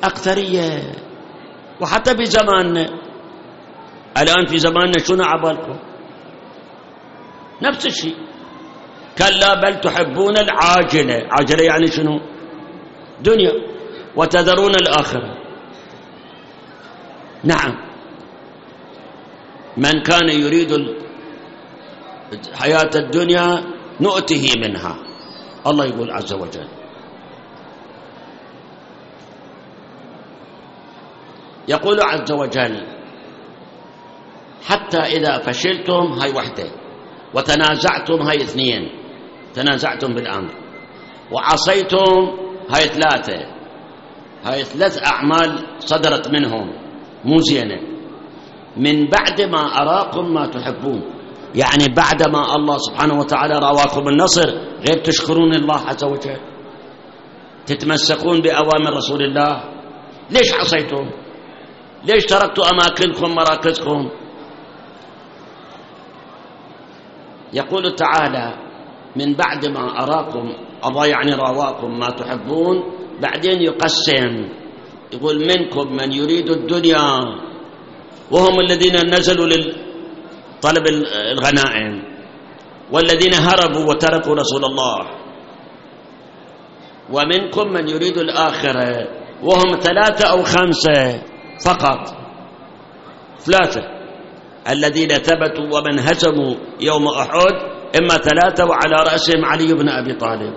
أكثرية. وحتى في زماننا الآن، في زماننا شنو عبالكم؟ نفس الشيء. كلا بل تحبون العاجلة. عاجلة يعني شنو؟ دنيا. وتذرون الآخرة. نعم، من كان يريد حياة الدنيا نؤته منها. الله يقول عز وجل. يقول عز وجل: حتى إذا فشلتم، هاي وحدة، وتنازعتم، هاي اثنين، تنازعتم بالأمر، وعصيتم، هاي ثلاثة، هاي 3 أعمال صدرت منهم مو زينة. من بعد ما أراكم ما تحبون، يعني بعد ما الله سبحانه وتعالى رواكم النصر، غير تشكرون الله عز وجل، تتمسكون بأوامر رسول الله. ليش عصيتم؟ ليش تركتوا أماكنكم مراكزكم؟ يقول تعالى: من بعد ما أراكم، الله يعني رواكم ما تحبون. بعدين يقسم، يقول: منكم من يريد الدنيا، وهم الذين نزلوا لطلب الغنائم، والذين هربوا وتركوا رسول الله. ومنكم من يريد الآخرة، وهم 3 أو 5 فقط، 3 الذين ثبتوا ومن هزموا يوم أحد، إما 3 وعلى رأسهم علي بن أبي طالب.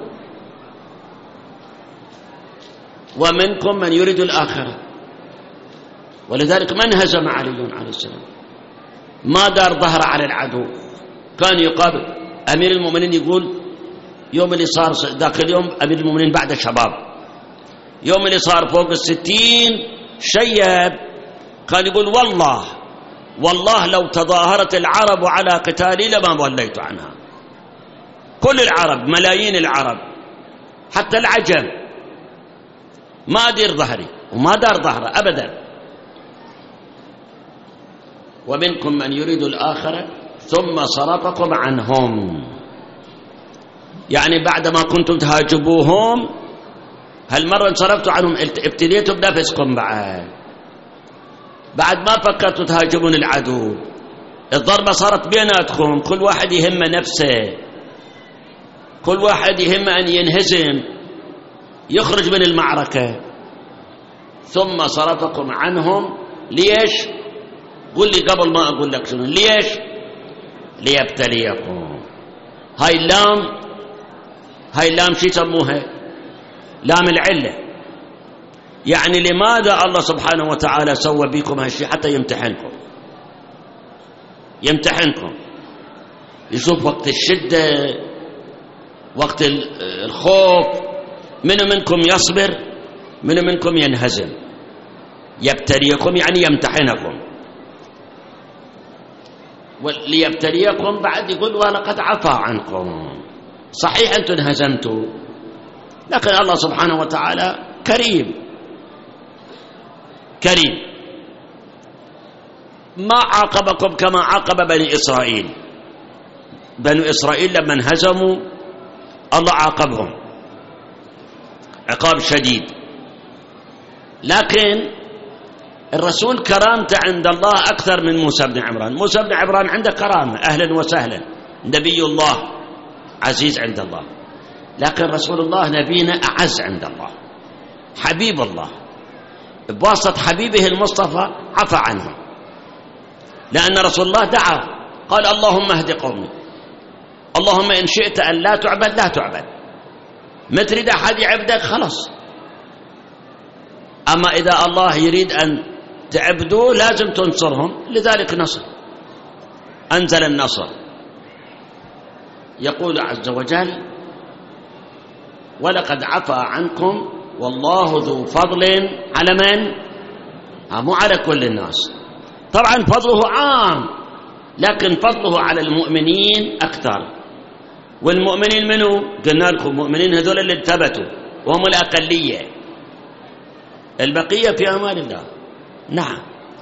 ومنكم من يريد الآخرة، ولذلك من هزم علي عليه السلام؟ ما دار ظهر على العدو، كان يقابل. أمير المؤمنين يقول يوم اللي صار ذاك اليوم، أمير المؤمنين بعد الشباب، يوم اللي صار فوق 60 شيب، كان يقول: والله لو تظاهرت العرب على قتالي لما وليت عنها. كل العرب، ملايين العرب، حتى العجم، ما أدير ظهري، وما دار ظهره أبدا. ومنكم من يريد الآخرة ثم صرفكم عنهم، يعني بعد ما كنتم تهاجموهم، هالمرة انصرفتوا عنهم، ابتليتوا بنفسكم. بعد ما فكرتوا تهاجمون العدو، الضربة صارت بيناتكم، كل واحد يهم نفسه، كل واحد يهم أن ينهزم، يخرج من المعركة. ثم صرفكم عنهم. ليش؟ قل لي قبل ما أقول لك شنو. ليش؟ ليبتليكم. هاي اللام شو يسموها؟ لام العلة. يعني لماذا الله سبحانه وتعالى سوى بكم هالشيء؟ حتى يمتحنكم، يشوف وقت الشدة، وقت الخوف، من منكم يصبر، من منكم ينهزم. يبتليكم يعني يمتحنكم. وليبتليكم بعد يقول: ولقد عفا عنكم. صحيح أنتم انهزمتوا، لكن الله سبحانه وتعالى كريم. ما عاقبكم كما عاقب بني إسرائيل. بنو إسرائيل لما انهزموا الله عاقبهم عقاب شديد، لكن الرسول كرامته عند الله أكثر من موسى بن عمران. موسى بن عمران عنده كرامة، أهلا وسهلا، نبي الله عزيز عند الله، لكن رسول الله نبينا أعز عند الله، حبيب الله، بواسطة حبيبه المصطفى عفى عنه، لأن رسول الله دعا قال: اللهم اهد قومي، اللهم إن شئت أن لا تعبد لا تعبد، ما تريد أحد يعبدك خلاص، أما إذا الله يريد أن تعبدوا لازم تنصرهم، لذلك نصر، أنزل النصر. يقول عز وجل: ولقد عفا عنكم والله ذو فضل على من؟ مو على كل الناس، طبعا فضله عام، لكن فضله على المؤمنين أكثر. والمؤمنين منه؟ قلنا لكم المؤمنين هذول اللي ثبتوا وهم الأقلية، البقية في أمان الله. نعم،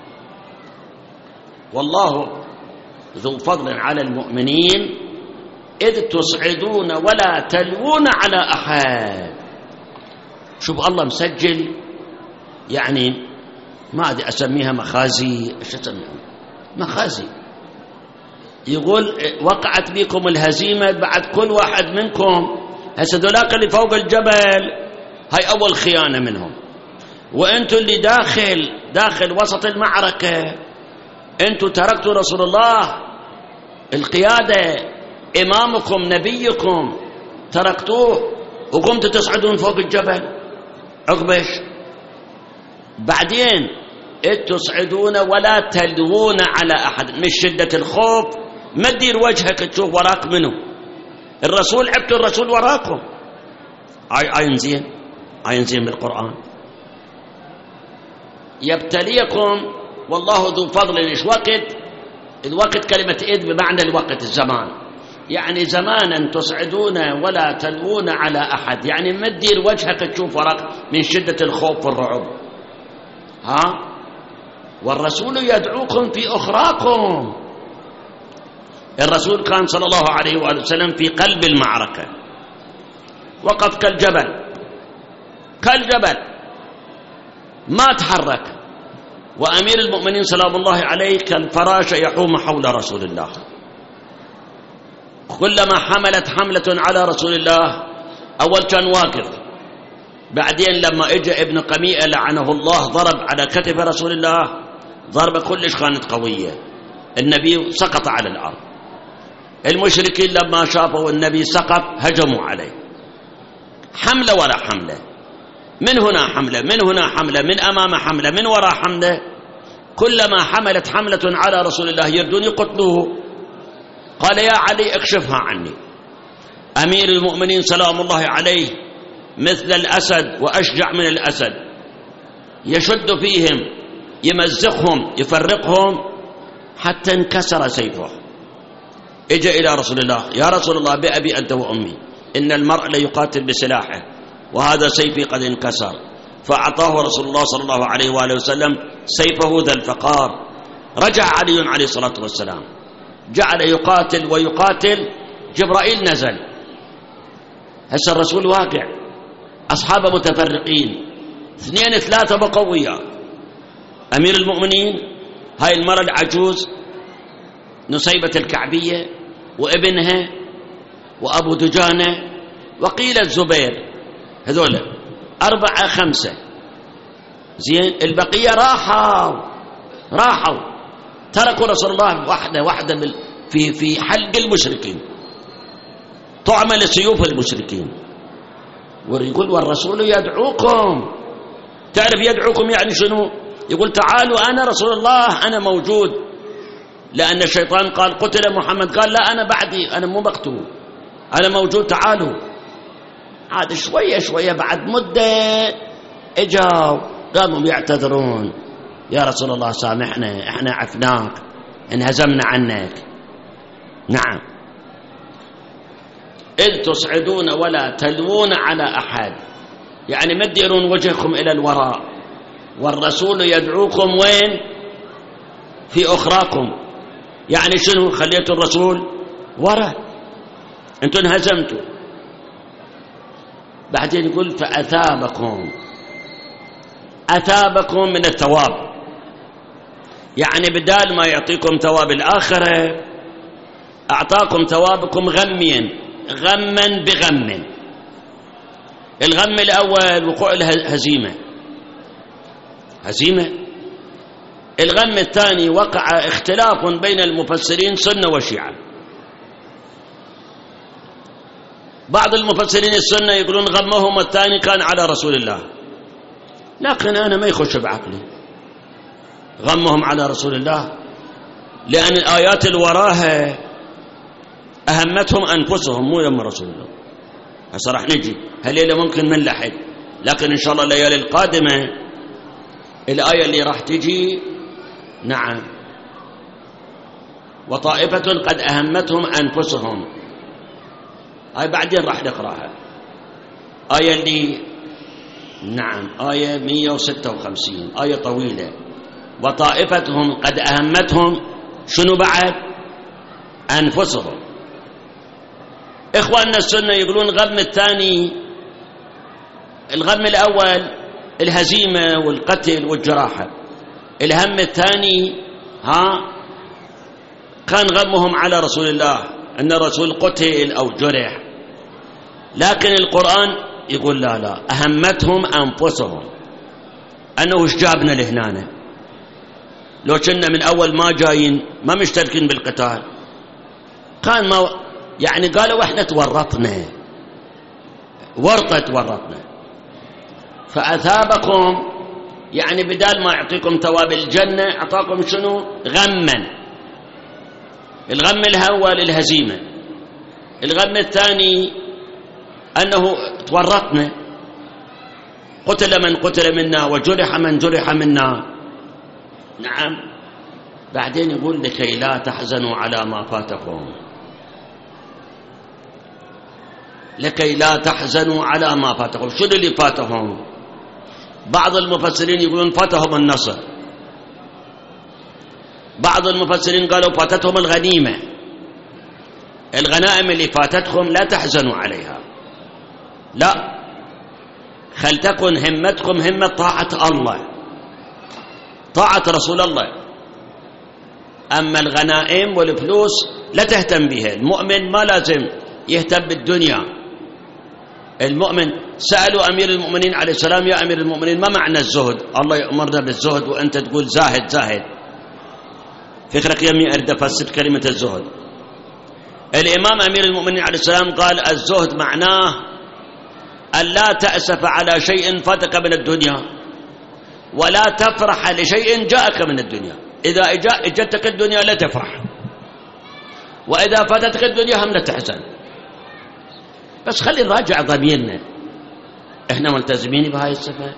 والله ذو فضل على المؤمنين إذ تصعدون ولا تلوون على أحد. شوف الله مسجل يعني ما أدري أسميها مخازي، إيش أسميها؟ مخازي. يقول وقعت بكم الهزيمة بعد كل واحد منكم. هسه ذولاك اللي فوق الجبل هاي أول خيانة منهم، وأنتوا اللي داخل وسط المعركة أنتوا تركتوا رسول الله القيادة، إمامكم نبيكم تركتوه وقمتوا تصعدون فوق الجبل. عقبش بعدين تصعدون ولا تلوون على أحد من شدة الخوف، ما تدير وجهك تشوف وراك منه الرسول، عبتوا الرسول وراكم. عين زين بالقرآن. يبتليكم والله ذو فضل. إيش الوقت كلمة إذ بمعنى الوقت، الزمان، يعني زمانا تصعدون ولا تلوون على أحد، يعني ما تدير وجهك تشوف وراك من شدة الخوف والرعب. والرسول يدعوكم في أخراكم. الرسول كان صلى الله عليه وآله وسلم في قلب المعركة، وقف كالجبل ما تحرك، وأمير المؤمنين سلام الله عليه كالفراشة يحوم حول رسول الله. كلما حملت حملة على رسول الله أول كان واقف، بعدين لما اجى ابن قميئة لعنه الله ضرب على كتف رسول الله ضربة كلش كانت قوية، النبي سقط على الأرض. المشركين لما شافوا النبي سقط هجموا عليه، حملة ولا حملة، من هنا حملة من هنا حملة، من أمام حملة من وراء حملة، كلما حملت حملة على رسول الله يردون يقتلوه. قال يا علي اكشفها عني. أمير المؤمنين سلام الله عليه مثل الأسد وأشجع من الأسد، يشد فيهم يمزقهم يفرقهم حتى انكسر سيفه. اجى إلى رسول الله، يا رسول الله بأبي أنت وأمي إن المرء ليقاتل بسلاحه وهذا سيفي قد انكسر. فأعطاه رسول الله صلى الله عليه وآله وسلم سيفه ذا الفقار. رجع علي عليه الصلاة والسلام، جعل يقاتل ويقاتل، جبرائيل نزل. هسه الرسول واقع، أصحابه متفرقين، 2 3 بقوا وياه. أمير المؤمنين هاي المرة العجوز نصيبة الكعبية وابنها وأبو دجانة وقيل الزبير، هذول 4 5 زين. البقية راحوا تركوا رسول الله واحدة في حلق المشركين، طعم لسيوف المشركين. ويقول والرسول يدعوكم. تعرف يدعوكم يعني شنو؟ يقول تعالوا أنا رسول الله أنا موجود، لأن الشيطان قال قتل محمد، قال لا أنا بعدي، أنا مو مقتول، أنا موجود، تعالوا. عاد شوية بعد مدة اجوا قاموا يعتذرون، يا رسول الله سامحنا احنا عفناك انهزمنا عنك. نعم. إذ تصعدون ولا تلوون على أحد، يعني ما تديرون وجهكم إلى الوراء، والرسول يدعوكم وين؟ في أخراكم. يعني شنو؟ خليتوا الرسول وراء، انتم انهزمتوا. بعدين يقول أثابكم من الثواب، يعني بدال ما يعطيكم ثواب الآخرة أعطاكم ثوابكم غما بغم. الغم الأول وقوع الهزيمة، الغم الثاني وقع اختلاف بين المفسرين سنة وشيعة. بعض المفسرين السنة يقولون غمهم الثاني كان على رسول الله، لكن أنا ما يخش بعقلي غمهم على رسول الله، لأن الآيات اللي وراها أهمتهم أنفسهم مو يم رسول الله. هسه راح نجي هالليلة ممكن من لحد، لكن إن شاء الله الليالي القادمة الآية اللي راح تجي نعم وطائفة قد أهمتهم أنفسهم، هاي بعدين راح نقرأها. آية اللي نعم آية 156، آية طويلة. وطائفتهم قد أهمتهم شنو بعد؟ أنفسهم. إخواننا السنة يقولون غم الثاني، الغم الأول الهزيمة والقتل والجراحة. الهم الثاني كان غمهم على رسول الله أن الرسول قتل أو جرح، لكن القرآن يقول لا، أهمتهم أنفسهم، أنه إيش جابنا لهنا، لو كنا من أول ما جايين ما مشتركين بالقتال كان ما يعني قالوا إحنا تورطنا ورطنا، فأثابكم يعني بدال ما يعطيكم ثواب الجنة أعطاكم شنو؟ غما. الغم الأول الهزيمة، الغم الثاني أنه تورطنا، قتل من قتل منا وجرح من جرح منا. نعم. بعدين يقول لكي لا تحزنوا على ما فاتكم، لكي لا تحزنوا على ما فاتكم. شو اللي فاتهم؟ بعض المفسرين يقولون فاتهم النصر، بعض المفسرين قالوا فاتتهم الغنيمة، الغنائم اللي فاتتكم لا تحزنوا عليها، لا، خل تكن همتكم همة طاعة الله، طاعة رسول الله. أما الغنائم والفلوس لا تهتم بها. المؤمن ما لازم يهتم بالدنيا. المؤمن سألوا أمير المؤمنين عليه السلام: يا أمير المؤمنين ما معنى الزهد؟ الله يأمرنا بالزهد وأنت تقول زاهد زاهد. فكرك يمي أريد أفسر كلمة الزهد. الإمام أمير المؤمنين عليه السلام قال: الزهد معناه أن لا تأسف على شيء فاتك من الدنيا ولا تفرح لشيء جاءك من الدنيا. إذا اجتك الدنيا لا تفرح، وإذا فاتتك الدنيا هم لا تحزن. بس خلي نراجع ضميرنا، إحنا ملتزمين بهاي الصفة؟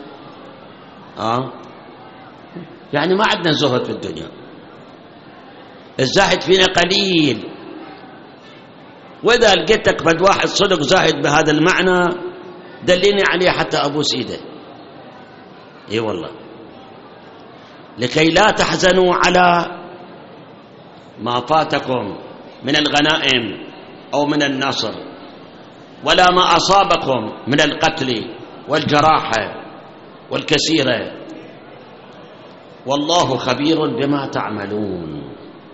يعني ما عندنا زهد في الدنيا، الزاهد فينا قليل. وإذا لقيتك فد واحد صدق زاهد بهذا المعنى دليني عليه حتى أبوس إيده. إي والله. لكي لا تحزنوا على ما فاتكم من الغنائم أو من النصر، ولا ما أصابكم من القتل والجراحة والكثيرة، والله خبير بما تعملون.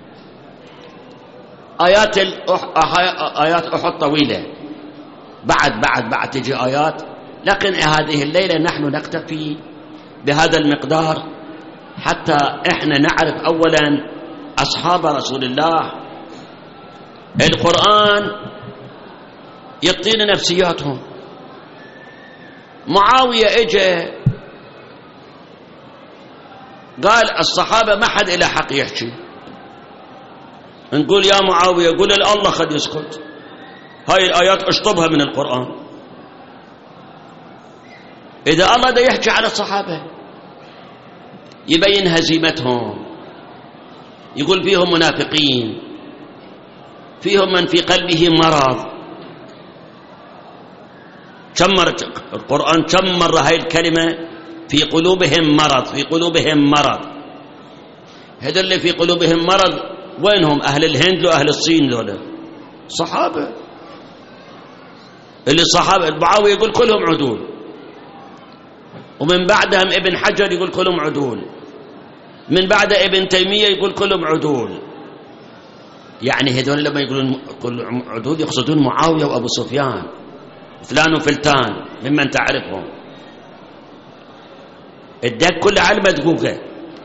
آيات أحد طويلة، بعد تجي آيات، لكن هذه الليلة نحن نكتفي بهذا المقدار حتى إحنا نعرف أولا أصحاب رسول الله. القرآن يعطينا نفسياتهم. معاوية اجى قال الصحابة ما حد إلى حق يحكي، نقول يا معاوية قول الله خد يسكت، هاي الآيات اشطبها من القرآن. إذا الله دا يحكي على الصحابة يبين هزيمتهم، يقول فيهم منافقين، فيهم من في قلبه مرض. القرآن شمر هاي الكلمة في قلوبهم مرض، في قلوبهم مرض. هذول اللي في قلوبهم مرض وينهم؟ أهل الهند وأهل الصين، ذولا صحابة. اللي صحابة معاوية يقول كلهم عدول، ومن بعدهم ابن حجر يقول كلهم عدول، من بعد ابن تيمية يقول كلهم عدول. يعني هذول لما يقولون كلهم عدول يقصدون معاوية وأبو سفيان فلان وفلتان ممن تعرفهم. الدك كل علمة دقوقة.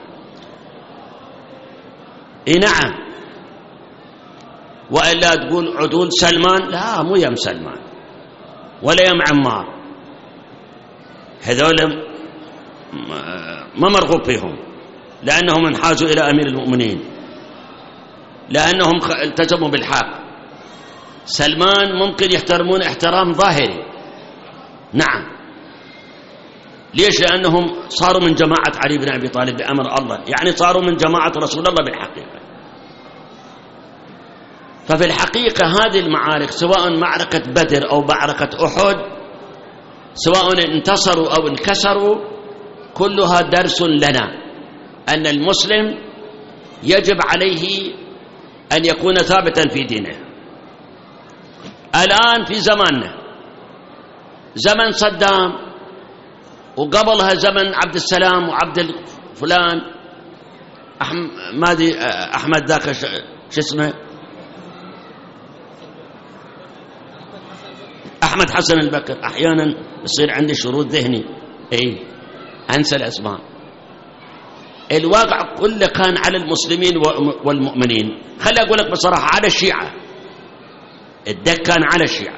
إيه نعم. وإلا تقول عدول سلمان، لا مو يم سلمان ولا يم عمار، هذول ما مرغوب فيهم، لأنهم انحازوا إلى أمير المؤمنين، لأنهم التزموا بالحق. سلمان ممكن يحترمون احترام ظاهري، نعم. ليش؟ لأنهم صاروا من جماعة علي بن أبي طالب بأمر الله، يعني صاروا من جماعة رسول الله بالحقيقة. ففي الحقيقة هذه المعارك، سواء معركة بدر أو معركة أحد، سواء انتصروا أو انكسروا، كلها درس لنا أن المسلم يجب عليه أن يكون ثابتا في دينه. الآن في زماننا، زمن صدام، وقبلها زمن عبد السلام وعبد فلان أحمد ذاك شو اسمه، أحمد حسن البكر. أحيانا يصير عندي شرود ذهني، أنسى الأسماء. الواقع كله كان على المسلمين والمؤمنين. خلي أقول لك بصراحة، على الشيعة، الدك كان على الشيعة.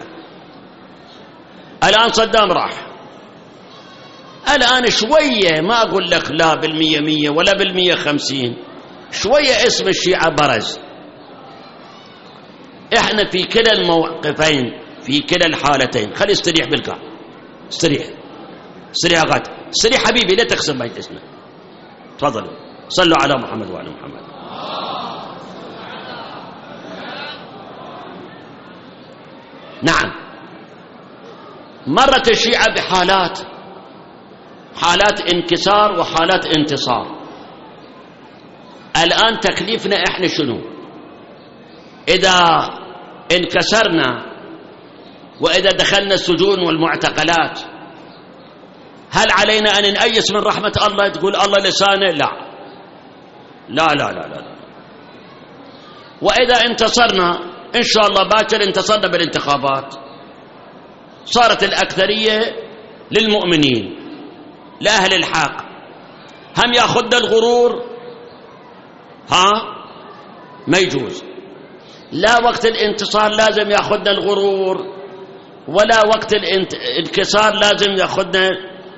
الآن صدام راح، الآن شوية، ما أقول لك لا 100 ولا 150، شوية اسم الشيعة برز. إحنا في كلا الموقفين، في كلا الحالتين. خلي استريح بالكار، استريح يا غاد، استريح حبيبي، لا تخسر مجلسنا. تفضلوا صلوا على محمد وعلى محمد. نعم، مرت الشيعة بحالات، حالات انكسار وحالات انتصار. الآن تكليفنا إحنا شنو؟ إذا انكسرنا وإذا دخلنا السجون والمعتقلات، هل علينا أن نأيس من رحمة الله؟ تقول الله لسانه؟ لا لا لا لا لا. وإذا انتصرنا إن شاء الله باكر، انتصرنا بالانتخابات، صارت الأكثرية للمؤمنين لأهل الحق، هم يأخذنا الغرور؟ ما يجوز. لا وقت الانتصار لازم يأخذنا الغرور، ولا وقت الانكسار لازم يأخذنا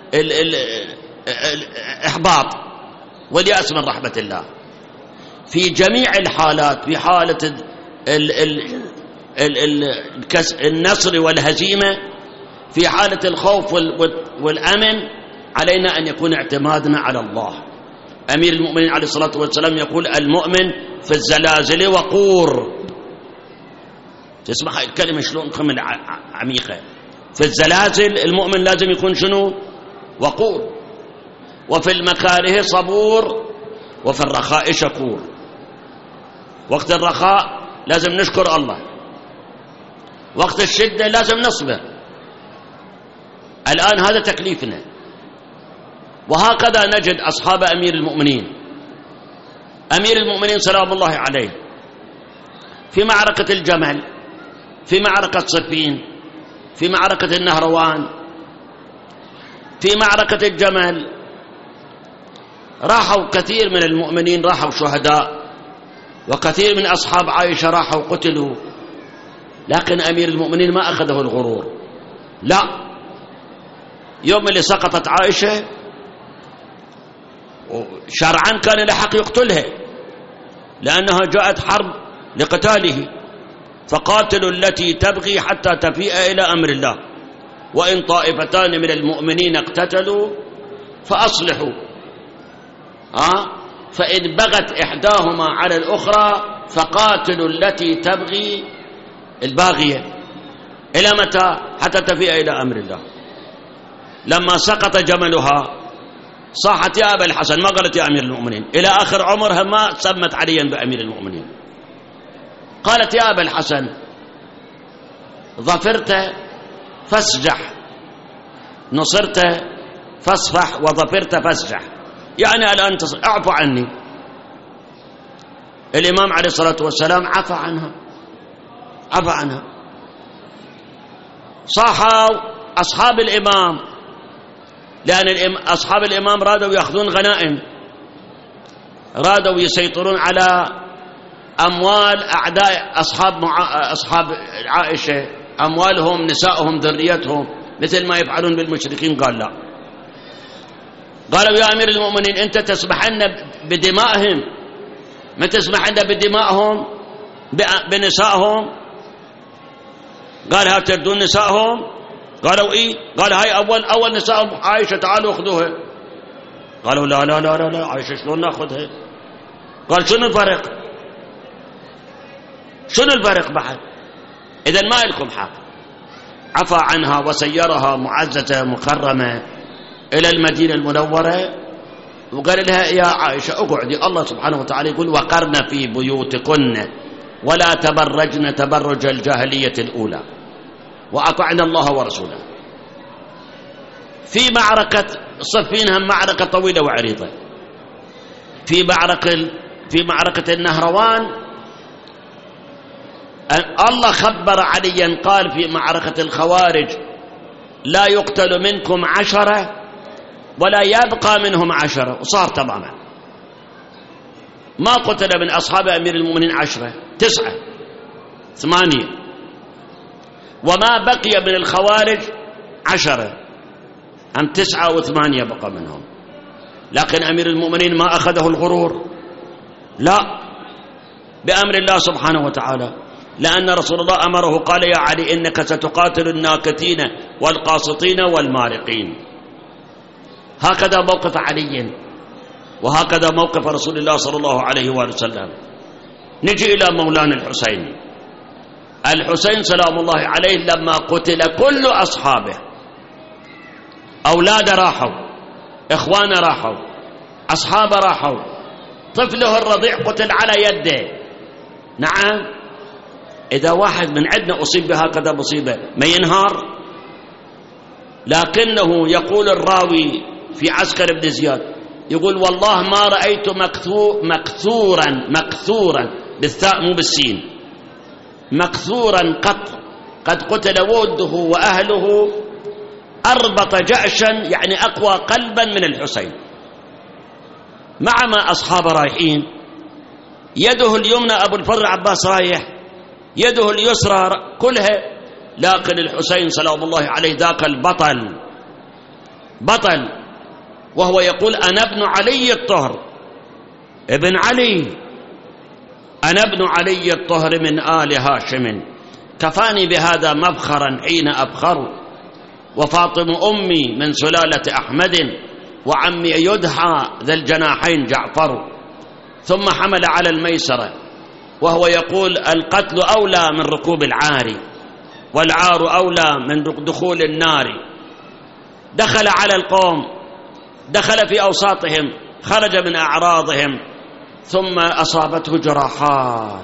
الإحباط واليأس من رحمة الله. في جميع الحالات، في حالة النصر والهزيمة، في حالة الخوف والأمن، علينا أن يكون اعتمادنا على الله. أمير المؤمنين عليه الصلاة والسلام يقول: المؤمن في الزلازل وقور. تسمع الكلمة شلون كم عميقة. في الزلازل المؤمن لازم يكون شنو؟ وقور. وفي المكاره صبور، وفي الرخاء شكور. وقت الرخاء لازم نشكر الله، وقت الشدة لازم نصبر. الآن هذا تكليفنا. وهكذا نجد أصحاب أمير المؤمنين. أمير المؤمنين سلام الله عليه في معركة الجمل، في معركة صفين، في معركة النهروان، في معركة الجمل راحوا كثير من المؤمنين، راحوا شهداء، وكثير من أصحاب عائشة راحوا قتلوا. لكن أمير المؤمنين ما أخذه الغرور، لا. يوم اللي سقطت عائشة شرعا كان لحق يقتلها، لأنها جاءت حرب لقتاله. فقاتلوا التي تبغي حتى تفيء إلى أمر الله، وإن طائفتان من المؤمنين اقتتلوا فأصلحوا. فإن بغت إحداهما على الأخرى فقاتلوا التي تبغي، الباغية، إلى متى؟ حتى تفيء إلى أمر الله. لما سقط جملها صاحت: يا أبا الحسن، ما قالت يا أمير المؤمنين. إلى آخر عمرها ما سمت عليا بأمير المؤمنين، قالت: يا أبا الحسن، ظفرت فاسجح، نصرت فاصفح، وظفرت فاسجح. يعني الآن اعفو عني. الإمام عليه الصلاة والسلام عفى عنها. صاحوا أصحاب الإمام، لأن أصحاب الإمام رادوا يأخذون غنائم، رادوا يسيطرون على أموال أعداء أصحاب عائشة، أموالهم، نسائهم، ذريتهم، مثل ما يفعلون بالمشركين. قال لا. قالوا: يا أمير المؤمنين، أنت تسمح لنا بدمائهم، ما تسمح لنا بدمائهم بنسائهم؟ قال: ها تردون نسائهم؟ قالوا: إيه. قال: هاي أول نسائهم عائشة، تعالوا أخذوها. قالوا: لا لا لا لا, لا. عائشة شلون نأخذها؟ قال: شنو الفرق؟ شنو الفرق بعد؟ إذن ما لكم حق. عفى عنها وسيرها معززة مكرمة إلى المدينة المنورة، وقال لها: يا عائشة اقعدي. الله سبحانه وتعالى يقول: وقرن في بيوتكن ولا تبرجن تبرج الجاهلية الأولى وأطعن الله ورسوله. في معركة صفين، هم معركة طويلة وعريضة. في معركة النهروان الله خبر عليا قال في معركة الخوارج: لا يقتل منكم 10 ولا يبقى منهم 10. وصار تماما، ما قتل من أصحاب أمير المؤمنين 10، 9 8، وما بقي من الخوارج 10، هم 9 و8 بقى منهم. لكن أمير المؤمنين ما أخذه الغرور، لا، بأمر الله سبحانه وتعالى، لأن رسول الله أمره قال: يا علي إنك ستقاتل الناكتين والقاسطين والمارقين. هكذا موقف علي، وهكذا موقف رسول الله صلى الله عليه وآله وسلم. نجي إلى مولانا الحسين سلام الله عليه، لما قتل كل أصحابه، أولاده راحوا، إخوانه راحوا، أصحابه راحوا، طفله الرضيع قتل على يده. نعم، إذا واحد من عندنا أصيب بهكذا مصيبة ما ينهار؟ لكنه يقول الراوي في عسكر بن زياد، يقول: والله ما رأيت مكثورا بالثاء مو بالسين، مكثورا قد قتل وده وأهله أربط جأشا، يعني أقوى قلبا من الحسين. مع ما أصحاب رايحين، يده اليمنى أبو الفضل عباس رايح، يده اليسرى كلها، لكن الحسين سلام الله عليه ذاك بطل، وهو يقول: أنا ابن علي الطهر، ابن علي، أنا ابن علي الطهر من آل هاشم، كفاني بهذا مفخرا حين أبخر، وفاطم أمي من سلالة أحمد، وعمي يدحى ذا الجناحين جعفر. ثم حمل على الميسرة، وهو يقول: القتل أولى من ركوب العار، والعار أولى من دخول النار. دخل على القوم، دخل في أوساطهم، خرج من أعراضهم، ثم أصابته جراحات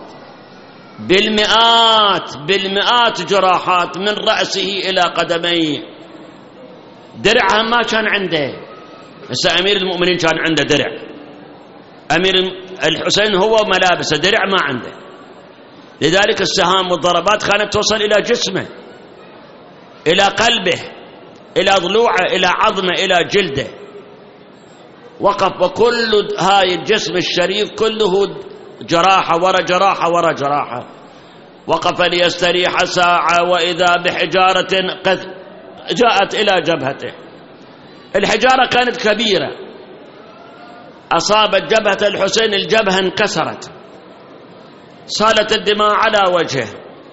بالمئات جراحات من رأسه إلى قدميه. درعها ما كان عنده، بس أمير المؤمنين كان عنده درع. أمير الحسين هو ملابسه، درع ما عنده، لذلك السهام والضربات كانت توصل إلى جسمه، إلى قلبه، إلى ضلوعه، إلى عظمه، إلى جلده. وقف، وكل هاي الجسم الشريف كله جراحة ورا جراحة ورا جراحة. وقف ليستريح ساعة، وإذا بحجارة قد جاءت إلى جبهته. الحجارة كانت كبيرة، أصابت جبهة الحسين، الجبهة انكسرت، سالت الدماء على وجهه.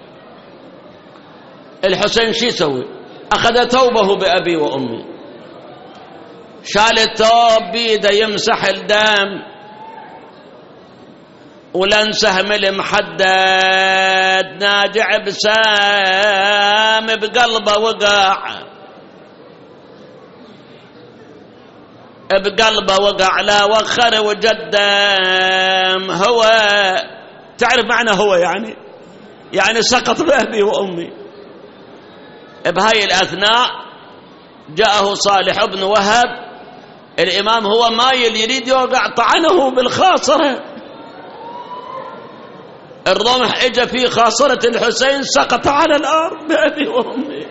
الحسين شو يسوي؟ أخذ ثوبه بأبي وأمي، شال الثوب بيده يمسح الدم، ولن سهم المحدد ناجع بسام بقلبه وقع لا وخر وجدم. هو تعرف معنى هو يعني سقط بأبي وأمي. بهاي الأثناء جاءه صالح بن وهب الإمام، هو مايل يريد يوقع، طعنه بالخاصرة، الرمح اجى في خاصرة الحسين، سقط على الأرض بأبي وأمي.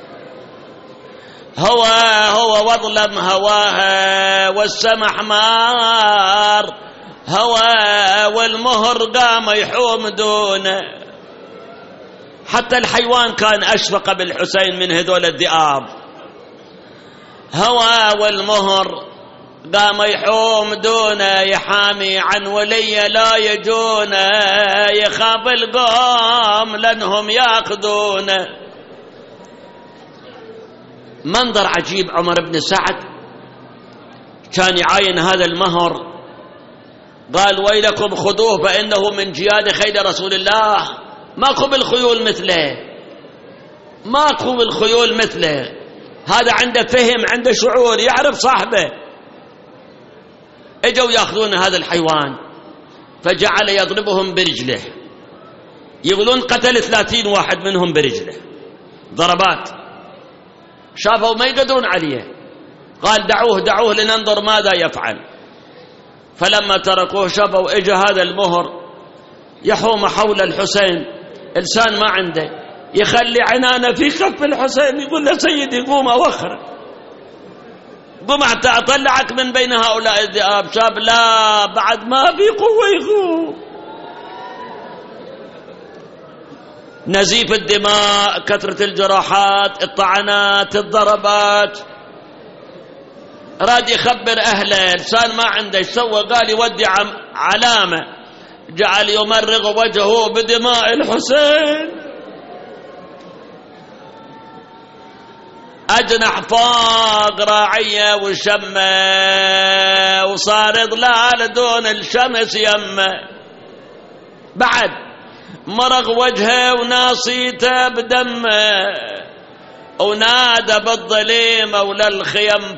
هو واظلم هواها، والسمح مار هوا، والمهر قام يحوم دونه. حتى الحيوان كان أشفق بالحسين من هذول الذئاب. هوا والمهر قام يحوم دونه، يحامي عن ولي لا يجونه، يخاف القوم لأنهم ياخذونه. منظر عجيب. عمر بن سعد كان يعاين هذا المهر، قال: ويلكم خذوه فإنه من جياد خيل رسول الله. ماكو بالخيول مثله، هذا عنده فهم، عنده شعور، يعرف صاحبه. اجوا ياخذون هذا الحيوان، فجعل يضربهم برجله، يقولون قتل 30 واحد منهم برجله ضربات. شافوا ما يقدرون عليه، قال دعوه دعوه لننظر ماذا يفعل. فلما تركوه شبوا إجا هذا المهر يحوم حول الحسين، إنسان ما عنده يخلي عنانه في خف الحسين، يقول له سيدي قوم أوخر، قوم حتى أطلعك من بين هؤلاء الذئاب. شاب لا بعد ما في قوة يقوم. نزيف الدماء، كثرة الجراحات، الطعنات، الضربات. راد يخبر أهله، إنسان ما عنده ايش سوى؟ قال يودي علامة، جعل يمرغ وجهه بدماء الحسين. أجنح فوق راعية وشمة، وصار ضلال دون الشمس يمه. بعد مرغ وجهه وناصيته بدمه، ونادى بالظليم مولى الخيم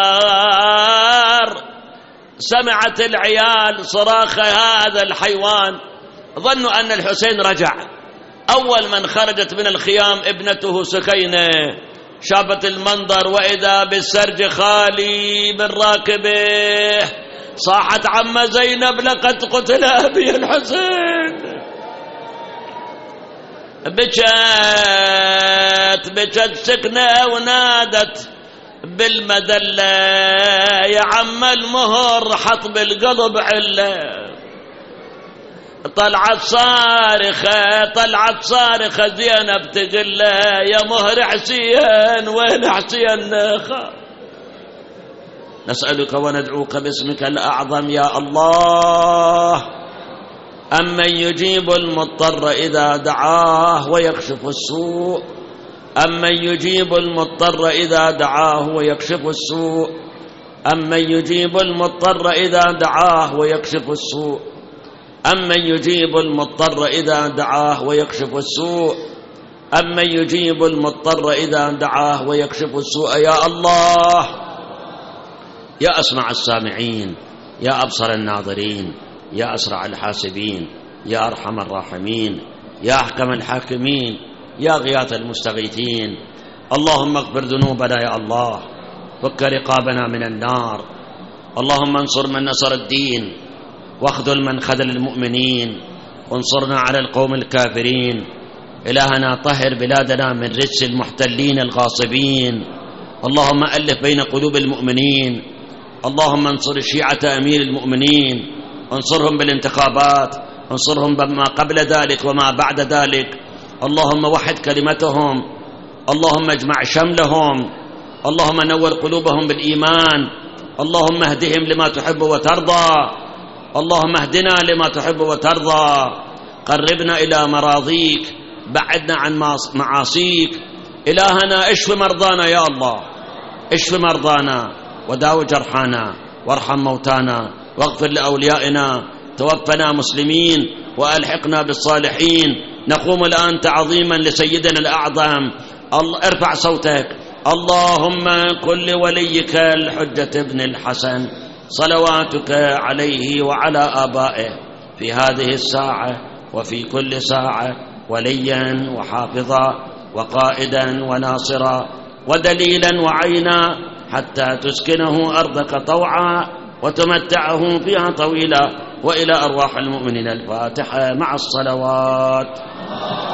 فار. سمعت العيال صراخ هذا الحيوان، ظنوا أن الحسين رجع. أول من خرجت من الخيام ابنته سكينة، شافت المنظر وإذا بالسرج خالي من راكبه. صاحت عم زينب لقد قتل أبي الحسين. بكت سكنة ونادت بالمدلة، يا عم المهر حط بالقلب علة. طلعت صارخة زينب تقول له يا مهر حسين، وين حسين؟ نسألك وندعوك باسمك الأعظم يا الله، أمن يجيب المضطر إذا دعاه ويكشف السوء، أمن يجيب المضطر إذا دعاه ويكشف السوء، أمن يجيب المضطر إذا دعاه ويكشف السوء، أمن يجيب المضطر إذا دعاه ويكشف السوء، أمن يجيب المضطر إذا دعاه ويكشف السوء. يا الله، يا أسمع السامعين، يا أبصر الناظرين، يا أسرع الحاسبين، يا أرحم الراحمين، يا أحكم الحاكمين، يا غياث المستغيثين. اللهم اغفر ذنوبنا يا الله، فك رقابنا من النار. اللهم انصر من نصر الدين، واخذل من خذل المؤمنين، وانصرنا على القوم الكافرين. إلهنا طهر بلادنا من رجس المحتلين الغاصبين. اللهم ألف بين قلوب المؤمنين. اللهم انصر شيعة أمير المؤمنين، انصرهم بالانتخابات، انصرهم بما قبل ذلك وما بعد ذلك. اللهم وحد كلمتهم، اللهم اجمع شملهم، اللهم نور قلوبهم بالإيمان، اللهم اهدهم لما تحب وترضى، اللهم اهدنا لما تحب وترضى. قربنا إلى مراضيك، بعدنا عن معاصيك. إلهنا اشف مرضانا يا الله، اشف مرضانا وداو جرحانا، وارحم موتانا، واغفر لأوليائنا. توفنا مسلمين وألحقنا بالصالحين. نقوم الآن تعظيما لسيدنا الأعظم. ارفع صوتك. اللهم كن لوليك الحجة ابن الحسن صلواتك عليه وعلى آبائه في هذه الساعة وفي كل ساعة وليا وحافظا وقائدا وناصرا ودليلا وعينا، حتى تسكنه أرضك طوعا وتمتعه فيها طويلا. وإلى أرواح المؤمنين الفاتحة مع الصلوات.